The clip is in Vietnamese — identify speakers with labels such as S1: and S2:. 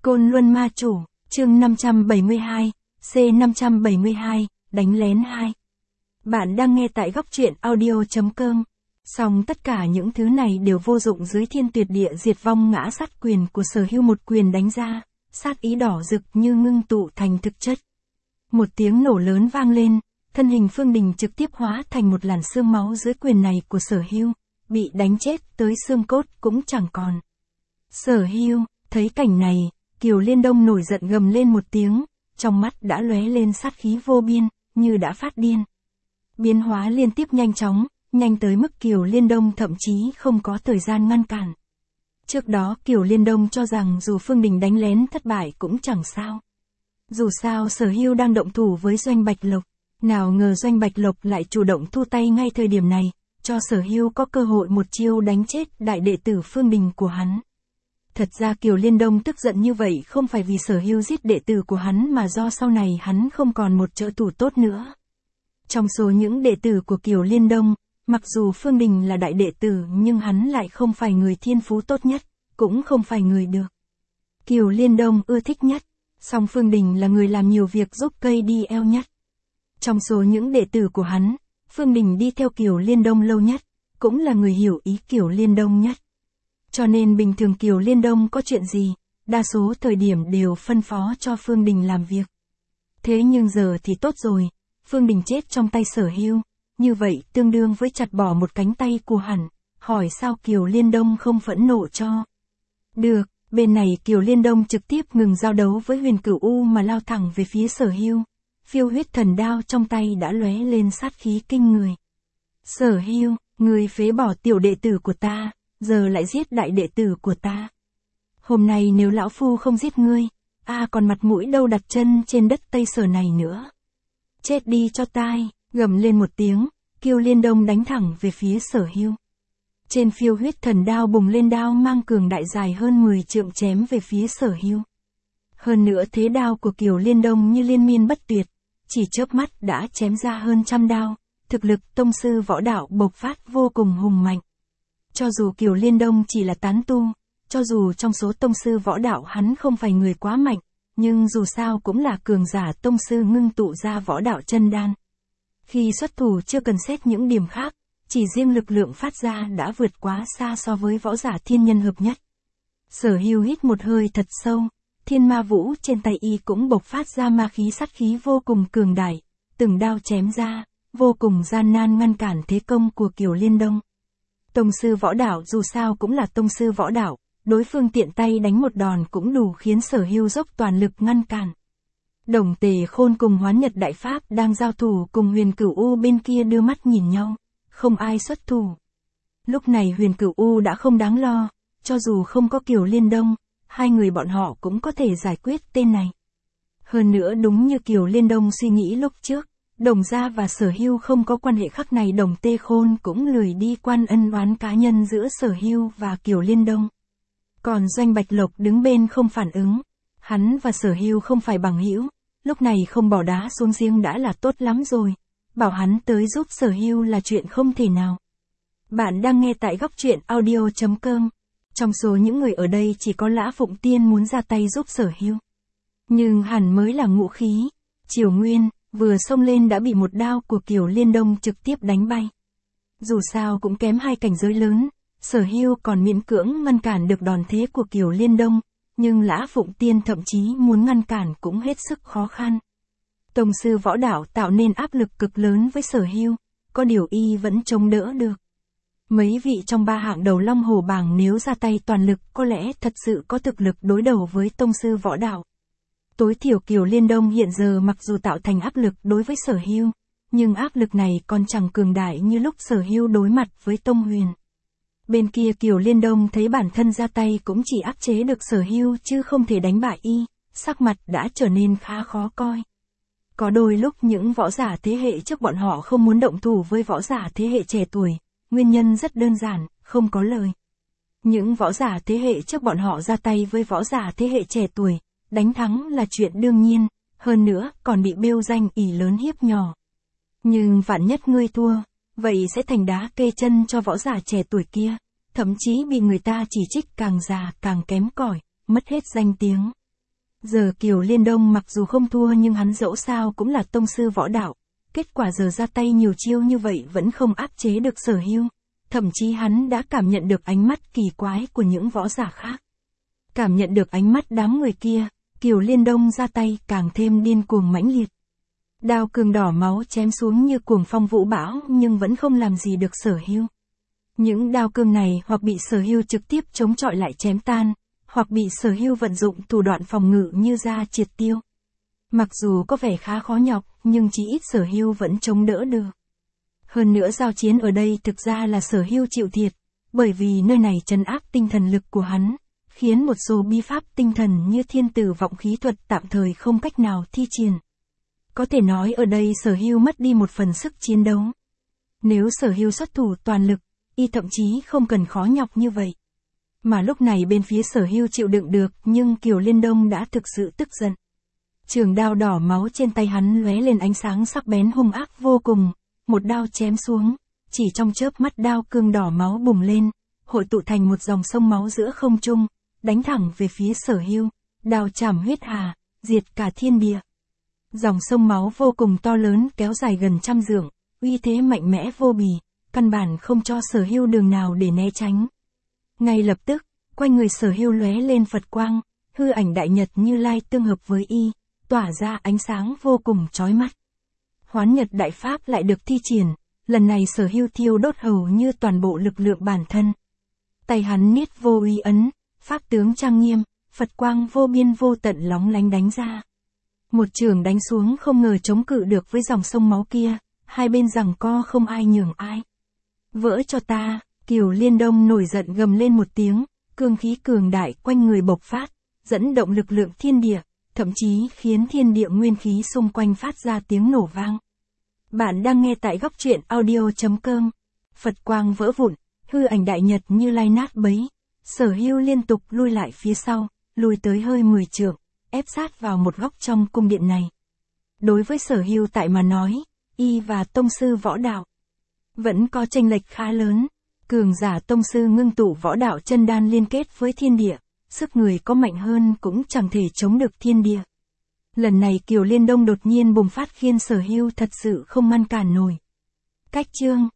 S1: Côn Luân Ma Chủ, chương 572, C572, đánh lén 2. Bạn đang nghe tại góc truyện audio.com. Song tất cả những thứ này đều vô dụng dưới thiên tuyệt địa diệt vong ngã sát quyền của Sở Hưu một quyền đánh ra, sát ý đỏ rực như ngưng tụ thành thực chất. Một tiếng nổ lớn vang lên, thân hình Phương Đình trực tiếp hóa thành một làn xương máu dưới quyền này của Sở Hưu, bị đánh chết tới xương cốt cũng chẳng còn. Sở Hưu, thấy cảnh này, Kiều Liên Đông nổi giận gầm lên một tiếng, trong mắt đã lóe lên sát khí vô biên, như đã phát điên. Biến hóa liên tiếp nhanh chóng, nhanh tới mức Kiều Liên Đông thậm chí không có thời gian ngăn cản. Trước đó Kiều Liên Đông cho rằng dù Phương Đình đánh lén thất bại cũng chẳng sao. Dù sao Sở Hưu đang động thủ với Doanh Bạch Lộc, nào ngờ Doanh Bạch Lộc lại chủ động thu tay ngay thời điểm này, cho Sở Hưu có cơ hội một chiêu đánh chết đại đệ tử Phương Đình của hắn. Thật ra Kiều Liên Đông tức giận như vậy không phải vì Sở Hưu giết đệ tử của hắn mà do sau này hắn không còn một trợ thủ tốt nữa. Trong số những đệ tử của Kiều Liên Đông, mặc dù Phương Đình là đại đệ tử nhưng hắn lại không phải người thiên phú tốt nhất, cũng không phải người được Kiều Liên Đông ưa thích nhất, song Phương Đình là người làm nhiều việc giúp cây đi eo nhất. Trong số những đệ tử của hắn, Phương Đình đi theo Kiều Liên Đông lâu nhất, cũng là người hiểu ý Kiều Liên Đông nhất. Cho nên bình thường Kiều Liên Đông có chuyện gì, đa số thời điểm đều phân phó cho Phương Đình làm việc. Thế nhưng giờ thì tốt rồi, Phương Đình chết trong tay Sở Hưu, như vậy tương đương với chặt bỏ một cánh tay của hắn, hỏi sao Kiều Liên Đông không phẫn nộ cho. Được, bên này Kiều Liên Đông trực tiếp ngừng giao đấu với Huyền Cửu U mà lao thẳng về phía Sở Hưu. Phiêu huyết thần đao trong tay đã lóe lên sát khí kinh người. Sở Hưu, người phế bỏ tiểu đệ tử của ta, giờ lại giết đại đệ tử của ta. Hôm nay nếu lão phu không giết ngươi, còn mặt mũi đâu đặt chân trên đất Tây Sở này nữa. Chết đi cho tai, gầm lên một tiếng, Kiều Liên Đông đánh thẳng về phía Sở Hưu. Trên phiêu huyết thần đao bùng lên đao mang cường đại dài hơn 10 trượng chém về phía Sở Hưu. Hơn nữa thế đao của Kiều Liên Đông như liên miên bất tuyệt, chỉ chớp mắt đã chém ra hơn trăm đao, thực lực tông sư võ đạo bộc phát vô cùng hùng mạnh. Cho dù Kiều Liên Đông chỉ là tán tu, cho dù trong số tông sư võ đạo hắn không phải người quá mạnh, nhưng dù sao cũng là cường giả tông sư ngưng tụ ra võ đạo chân đan. Khi xuất thủ chưa cần xét những điểm khác, chỉ riêng lực lượng phát ra đã vượt quá xa so với võ giả thiên nhân hợp nhất. Sở Hưu hít một hơi thật sâu, thiên ma vũ trên tay y cũng bộc phát ra ma khí sát khí vô cùng cường đại, từng đao chém ra, vô cùng gian nan ngăn cản thế công của Kiều Liên Đông. Tông sư võ đạo dù sao cũng là tông sư võ đạo, đối phương tiện tay đánh một đòn cũng đủ khiến Sở Hưu dốc toàn lực ngăn cản. Đồng Tề Khôn cùng Hoán Nhật Đại Pháp đang giao thủ cùng Huyền Cửu U bên kia đưa mắt nhìn nhau, không ai xuất thủ. Lúc này Huyền Cửu U đã không đáng lo, cho dù không có Kiều Liên Đông, hai người bọn họ cũng có thể giải quyết tên này. Hơn nữa đúng như Kiều Liên Đông suy nghĩ lúc trước, Đồng gia và Sở Hưu không có quan hệ khác này, Đồng Tê Khôn cũng lười đi quan ân oán cá nhân giữa Sở Hưu và Kiều Liên Đông. Còn Doanh Bạch Lộc đứng bên không phản ứng, hắn và Sở Hưu không phải bằng hữu, lúc này không bỏ đá xuống giếng đã là tốt lắm rồi, bảo hắn tới giúp Sở Hưu là chuyện không thể nào. Bạn đang nghe tại góc truyện audio.com. Trong số những người ở đây chỉ có Lã Phụng Tiên muốn ra tay giúp Sở Hưu. Nhưng hẳn mới là ngũ khí. Triều Nguyên, vừa xông lên đã bị một đao của Kiều Liên Đông trực tiếp đánh bay. Dù sao cũng kém hai cảnh giới lớn, Sở Hưu còn miễn cưỡng ngăn cản được đòn thế của Kiều Liên Đông, nhưng Lã Phụng Tiên thậm chí muốn ngăn cản cũng hết sức khó khăn. Tông sư võ đạo tạo nên áp lực cực lớn với Sở Hưu, có điều y vẫn chống đỡ được. Mấy vị trong ba hạng đầu Long Hổ bảng nếu ra tay toàn lực có lẽ thật sự có thực lực đối đầu với tông sư võ đạo. Tối thiểu Kiều Liên Đông hiện giờ mặc dù tạo thành áp lực đối với Sở Hưu, nhưng áp lực này còn chẳng cường đại như lúc Sở Hưu đối mặt với Tông Huyền. Bên kia Kiều Liên Đông thấy bản thân ra tay cũng chỉ áp chế được Sở Hưu chứ không thể đánh bại y, sắc mặt đã trở nên khá khó coi. Có đôi lúc những võ giả thế hệ trước bọn họ không muốn động thủ với võ giả thế hệ trẻ tuổi, nguyên nhân rất đơn giản, không có lời. Những võ giả thế hệ trước bọn họ ra tay với võ giả thế hệ trẻ tuổi, đánh thắng là chuyện đương nhiên, hơn nữa còn bị bêu danh ỷ lớn hiếp nhỏ. Nhưng vạn nhất ngươi thua, vậy sẽ thành đá kê chân cho võ giả trẻ tuổi kia, thậm chí bị người ta chỉ trích càng già càng kém cỏi, mất hết danh tiếng. Giờ Kiều Liên Đông mặc dù không thua nhưng hắn dẫu sao cũng là tông sư võ đạo. Kết quả giờ ra tay nhiều chiêu như vậy vẫn không áp chế được Sở Hưu. Thậm chí hắn đã cảm nhận được ánh mắt kỳ quái của những võ giả khác. Cảm nhận được ánh mắt đám người kia, Kiều Liên Đông ra tay càng thêm điên cuồng mãnh liệt. Đao cương đỏ máu chém xuống như cuồng phong vũ bão nhưng vẫn không làm gì được Sở Hưu. Những đao cương này hoặc bị Sở Hưu trực tiếp chống chọi lại chém tan, hoặc bị Sở Hưu vận dụng thủ đoạn phòng ngự như ra triệt tiêu. Mặc dù có vẻ khá khó nhọc, nhưng chí ít Sở Hưu vẫn chống đỡ được. Hơn nữa giao chiến ở đây thực ra là Sở Hưu chịu thiệt, bởi vì nơi này trấn áp tinh thần lực của hắn, khiến một số bí pháp tinh thần như thiên tử vọng khí thuật tạm thời không cách nào thi triển. Có thể nói ở đây Sở Hưu mất đi một phần sức chiến đấu. Nếu Sở Hưu xuất thủ toàn lực, y thậm chí không cần khó nhọc như vậy. Mà lúc này bên phía Sở Hưu chịu đựng được, nhưng Kiều Liên Đông đã thực sự tức giận. Trường đao đỏ máu trên tay hắn lóe lên ánh sáng sắc bén hung ác vô cùng, một đao chém xuống, chỉ trong chớp mắt đao cương đỏ máu bùng lên, hội tụ thành một dòng sông máu giữa không trung, đánh thẳng về phía Sở Hưu, đao chảm huyết hà, diệt cả thiên địa. Dòng sông máu vô cùng to lớn kéo dài gần 100 dặm, uy thế mạnh mẽ vô bì, căn bản không cho Sở Hưu đường nào để né tránh. Ngay lập tức, quanh người Sở Hưu lóe lên Phật quang, hư ảnh đại nhật Như Lai tương hợp với y, tỏa ra ánh sáng vô cùng chói mắt. Hoán Nhật đại pháp lại được thi triển, lần này Sở Hưu thiêu đốt hầu như toàn bộ lực lượng bản thân. Tay hắn niết vô uy ấn, pháp tướng trang nghiêm, Phật quang vô biên vô tận lóng lánh đánh ra. Một chưởng đánh xuống không ngờ chống cự được với dòng sông máu kia, hai bên giằng co không ai nhường ai. Vỡ cho ta, Kiều Liên Đông nổi giận gầm lên một tiếng, cương khí cường đại quanh người bộc phát, dẫn động lực lượng thiên địa, thậm chí khiến thiên địa nguyên khí xung quanh phát ra tiếng nổ vang. Bạn đang nghe tại góc truyện audio.com. Phật quang vỡ vụn, hư ảnh đại nhật Như Lai nát bấy. Sở Hưu liên tục lui lại phía sau, lùi tới hơi 10 trượng, ép sát vào một góc trong cung điện này. Đối với Sở Hưu tại mà nói, y và tông sư võ đạo vẫn có chênh lệch khá lớn. Cường giả tông sư ngưng tụ võ đạo chân đan liên kết với thiên địa, sức người có mạnh hơn cũng chẳng thể chống được thiên địa. Lần này Kiều Liên Đông đột nhiên bùng phát khiến Sở Hưu thật sự không ngăn cản nổi. Cách chương